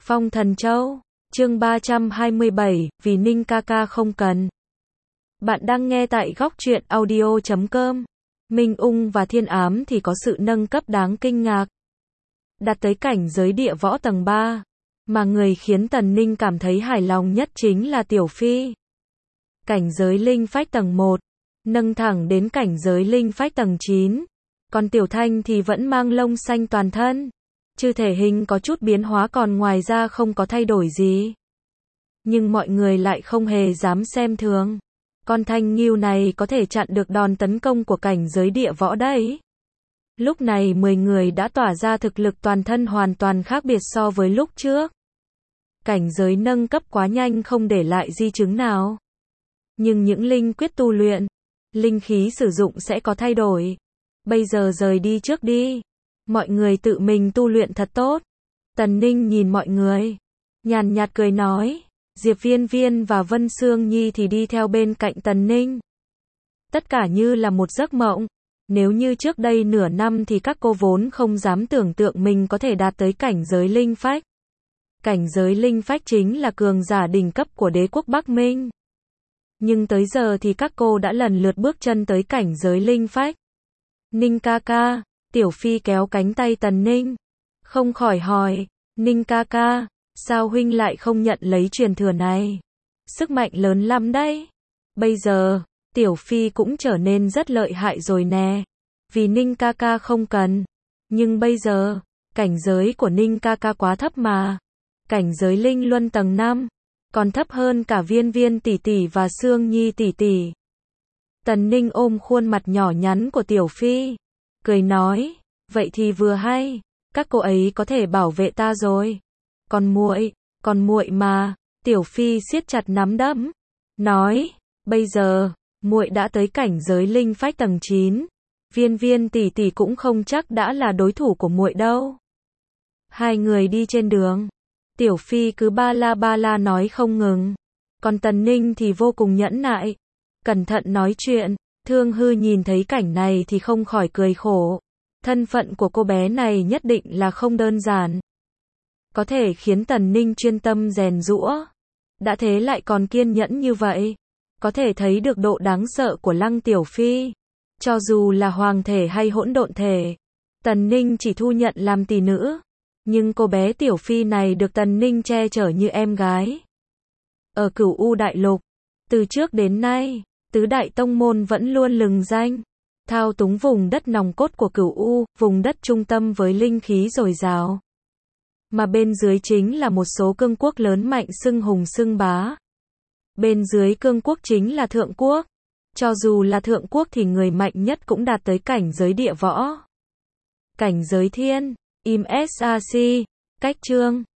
Phong Thần Châu, chương 327, vì Ninh ca ca không cần. Bạn đang nghe tại góc truyện audio.com. Minh Ung và Thiên Ám thì có sự nâng cấp đáng kinh ngạc. Đạt tới cảnh giới địa võ tầng 3. Mà người khiến Tần Ninh cảm thấy hài lòng nhất chính là Tiểu Phi. Cảnh giới linh phách tầng 1. Nâng thẳng đến cảnh giới linh phách tầng 9. Còn Tiểu Thanh thì vẫn mang lông xanh toàn thân. Trừ thể hình có chút biến hóa còn ngoài ra không có thay đổi gì. Nhưng mọi người lại không hề dám xem thường. Con Thanh Ngưu này có thể chặn được đòn tấn công của cảnh giới địa võ đấy. Lúc này 10 người đã tỏa ra thực lực toàn thân hoàn toàn khác biệt so với lúc trước. Cảnh giới nâng cấp quá nhanh không để lại di chứng nào. Nhưng những linh quyết tu luyện, linh khí sử dụng sẽ có thay đổi. Bây giờ rời đi trước đi. Mọi người tự mình tu luyện thật tốt. Tần Ninh nhìn mọi người, nhàn nhạt cười nói. Diệp Viên Viên và Vân Sương Nhi thì đi theo bên cạnh Tần Ninh. Tất cả như là một giấc mộng. Nếu như trước đây nửa năm thì các cô vốn không dám tưởng tượng mình có thể đạt tới cảnh giới linh phách. Cảnh giới linh phách chính là cường giả đỉnh cấp của đế quốc Bắc Minh. Nhưng tới giờ thì các cô đã lần lượt bước chân tới cảnh giới linh phách. Ninh ca ca, Tiểu Phi kéo cánh tay Tần Ninh. Không khỏi hỏi, Ninh ca ca, sao huynh lại không nhận lấy truyền thừa này? Sức mạnh lớn lắm đấy. Bây giờ, Tiểu Phi cũng trở nên rất lợi hại rồi nè. Vì Ninh ca ca không cần. Nhưng bây giờ, cảnh giới của Ninh ca ca quá thấp mà. Cảnh giới linh luân tầng 5. Còn thấp hơn cả Viên Viên tỷ tỷ và Sương Nhi tỷ tỷ. Tần Ninh ôm khuôn mặt nhỏ nhắn của Tiểu Phi. Cười nói, vậy thì vừa hay. Các cô ấy có thể bảo vệ ta rồi. Còn muội mà. Tiểu Phi siết chặt nắm đấm. Nói, bây giờ, muội đã tới cảnh giới linh phách tầng 9. Viên Viên tỷ tỷ cũng không chắc đã là đối thủ của muội đâu. Hai người đi trên đường. Tiểu Phi cứ ba la nói không ngừng. Còn Tần Ninh thì vô cùng nhẫn nại. Cẩn thận nói chuyện. Thương Hư nhìn thấy cảnh này thì không khỏi cười khổ. Thân phận của cô bé này nhất định là không đơn giản. Có thể khiến Tần Ninh chuyên tâm rèn giũa. Đã thế lại còn kiên nhẫn như vậy. Có thể thấy được độ đáng sợ của Lăng Tiểu Phi. Cho dù là hoàng thể hay hỗn độn thể, Tần Ninh chỉ thu nhận làm tỷ nữ. Nhưng cô bé Tiểu Phi này được Tần Ninh che chở như em gái. Ở Cửu U Đại Lục, từ trước đến nay, tứ đại tông môn vẫn luôn lừng danh. Thao túng vùng đất nòng cốt của Cửu U, vùng đất trung tâm với linh khí dồi dào. Mà bên dưới chính là một số cương quốc lớn mạnh xưng hùng xưng bá. Bên dưới cương quốc chính là thượng quốc. Cho dù là thượng quốc thì người mạnh nhất cũng đạt tới cảnh giới địa võ. Cảnh giới thiên, im SAC, cách chương.